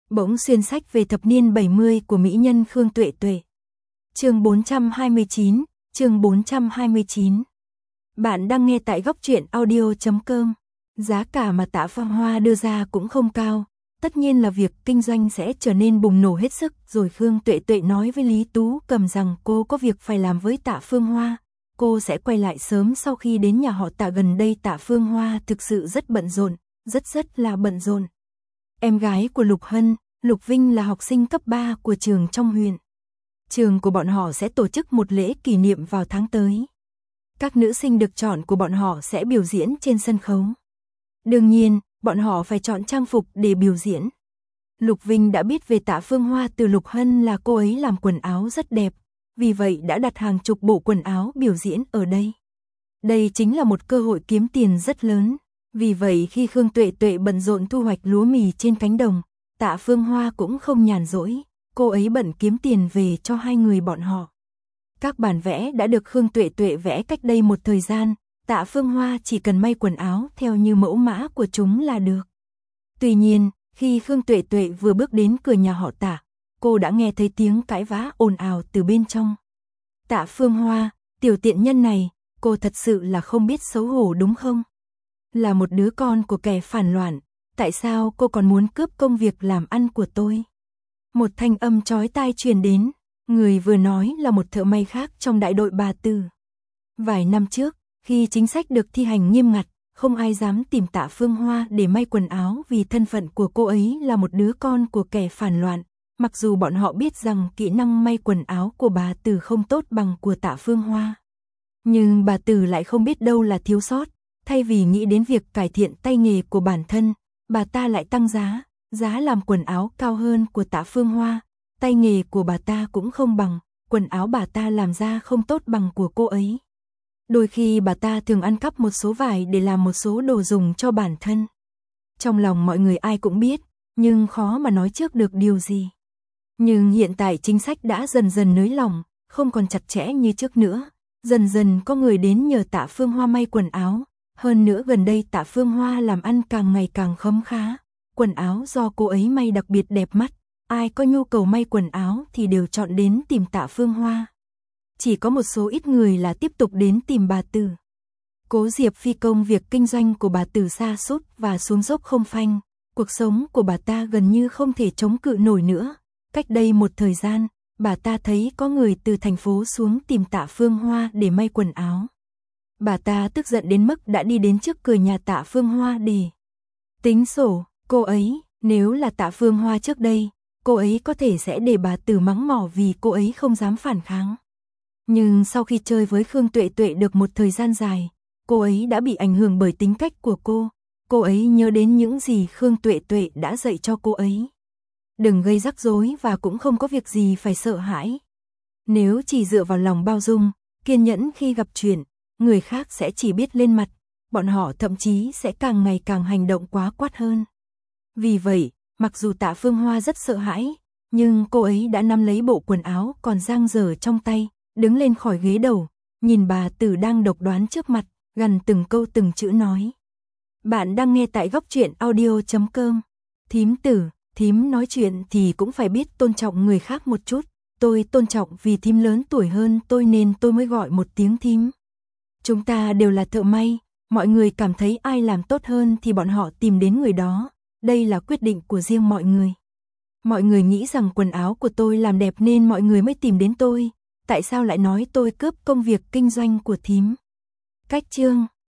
Bỗng xuyên sách về thập niên 70 của mỹ nhân Khương Tuệ Tuệ. Chương 429, chương 429. Bạn đang nghe tại góc truyện audio.com. Giá cả mà Tạ Phương Hoa đưa ra cũng không cao, tất nhiên là việc kinh doanh sẽ trở nên bùng nổ hết sức. Rồi Khương Tuệ Tuệ nói với Lý Tú Cầm rằng cô có việc phải làm với Tạ Phương Hoa, cô sẽ quay lại sớm sau khi đến nhà họ Tạ. Gần đây Tạ Phương Hoa thực sự rất bận rộn, rất là bận rộn. Em gái của Lục Hân, Lục Vinh là học sinh cấp 3 của trường trong huyện. Trường của bọn họ sẽ tổ chức một lễ kỷ niệm vào tháng tới. Các nữ sinh được chọn của bọn họ sẽ biểu diễn trên sân khấu. Đương nhiên, bọn họ phải chọn trang phục để biểu diễn. Lục Vinh đã biết về Tạ Phương Hoa từ Lục Hân là cô ấy làm quần áo rất đẹp, vì vậy đã đặt hàng chục bộ quần áo biểu diễn ở đây. Đây chính là một cơ hội kiếm tiền rất lớn. Vì vậy khi Khương Tuệ Tuệ bận rộn thu hoạch lúa mì trên cánh đồng, Tạ Phương Hoa cũng không nhàn rỗi, cô ấy bận kiếm tiền về cho hai người bọn họ. Các bản vẽ đã được Khương Tuệ Tuệ vẽ cách đây một thời gian, Tạ Phương Hoa chỉ cần may quần áo theo như mẫu mã của chúng là được. Tuy nhiên, khi Khương Tuệ Tuệ vừa bước đến cửa nhà họ Tạ, cô đã nghe thấy tiếng cãi vã ồn ào từ bên trong. Tạ Phương Hoa, tiểu tiện nhân này, cô thật sự là không biết xấu hổ đúng không? Là một đứa con của kẻ phản loạn, tại sao cô còn muốn cướp công việc làm ăn của tôi? Một thanh âm chói tai truyền đến, người vừa nói là một thợ may khác trong đại đội Bà Tử. Vài năm trước, khi chính sách được thi hành nghiêm ngặt, không ai dám tìm Tạ Phương Hoa để may quần áo vì thân phận của cô ấy là một đứa con của kẻ phản loạn. Mặc dù bọn họ biết rằng kỹ năng may quần áo của Bà Tử không tốt bằng của Tạ Phương Hoa, nhưng Bà Tử lại không biết đâu là thiếu sót. Thay vì nghĩ đến việc cải thiện tay nghề của bản thân, bà ta lại tăng giá làm quần áo cao hơn của Tạ Phương Hoa. Tay nghề của bà ta cũng không bằng, quần áo bà ta làm ra không tốt bằng của cô ấy. Đôi khi bà ta thường ăn cắp một số vải để làm một số đồ dùng cho bản thân. Trong lòng mọi người ai cũng biết, nhưng khó mà nói trước được điều gì. Nhưng hiện tại chính sách đã dần dần nới lỏng, không còn chặt chẽ như trước nữa. Dần dần có người đến nhờ Tạ Phương Hoa may quần áo. Hơn nữa gần đây Tạ Phương Hoa làm ăn càng ngày càng khấm khá, quần áo do cô ấy may đặc biệt đẹp mắt, ai có nhu cầu may quần áo thì đều chọn đến tìm Tạ Phương Hoa. Chỉ có một số ít người là tiếp tục đến tìm Bà Tử. Cố Diệp Phi công việc kinh doanh của Bà Tử sa sút và xuống dốc không phanh, cuộc sống của bà ta gần như không thể chống cự nổi nữa. Cách đây một thời gian, bà ta thấy có người từ thành phố xuống tìm Tạ Phương Hoa để may quần áo. Bà ta tức giận đến mức đã đi đến trước cửa nhà Tạ Phương Hoa để tính sổ. Cô ấy, nếu là Tạ Phương Hoa trước đây, cô ấy có thể sẽ để bà Tử mắng mỏ vì cô ấy không dám phản kháng. Nhưng sau khi chơi với Khương Tuệ Tuệ được một thời gian dài, cô ấy đã bị ảnh hưởng bởi tính cách của cô. Cô ấy nhớ đến những gì Khương Tuệ Tuệ đã dạy cho cô ấy. Đừng gây rắc rối và cũng không có việc gì phải sợ hãi. Nếu chỉ dựa vào lòng bao dung, kiên nhẫn khi gặp chuyện, người khác sẽ chỉ biết lên mặt, bọn họ thậm chí sẽ càng ngày càng hành động quá quát hơn. Vì vậy, mặc dù Tạ Phương Hoa rất sợ hãi, nhưng cô ấy đã nắm lấy bộ quần áo còn dang dở trong tay, đứng lên khỏi ghế đầu, nhìn Bà Tử đang độc đoán trước mặt, gằn từng câu từng chữ nói. Bạn đang nghe tại góc truyện audio.com. Thím Tử, thím nói chuyện thì cũng phải biết tôn trọng người khác một chút. Tôi tôn trọng vì thím lớn tuổi hơn tôi nên tôi mới gọi một tiếng thím. Chúng ta đều là thợ may, mọi người cảm thấy ai làm tốt hơn thì bọn họ tìm đến người đó. Đây là quyết định của riêng mọi người. Mọi người nghĩ rằng quần áo của tôi làm đẹp nên mọi người mới tìm đến tôi. Tại sao lại nói tôi cướp công việc kinh doanh của thím? Cách chương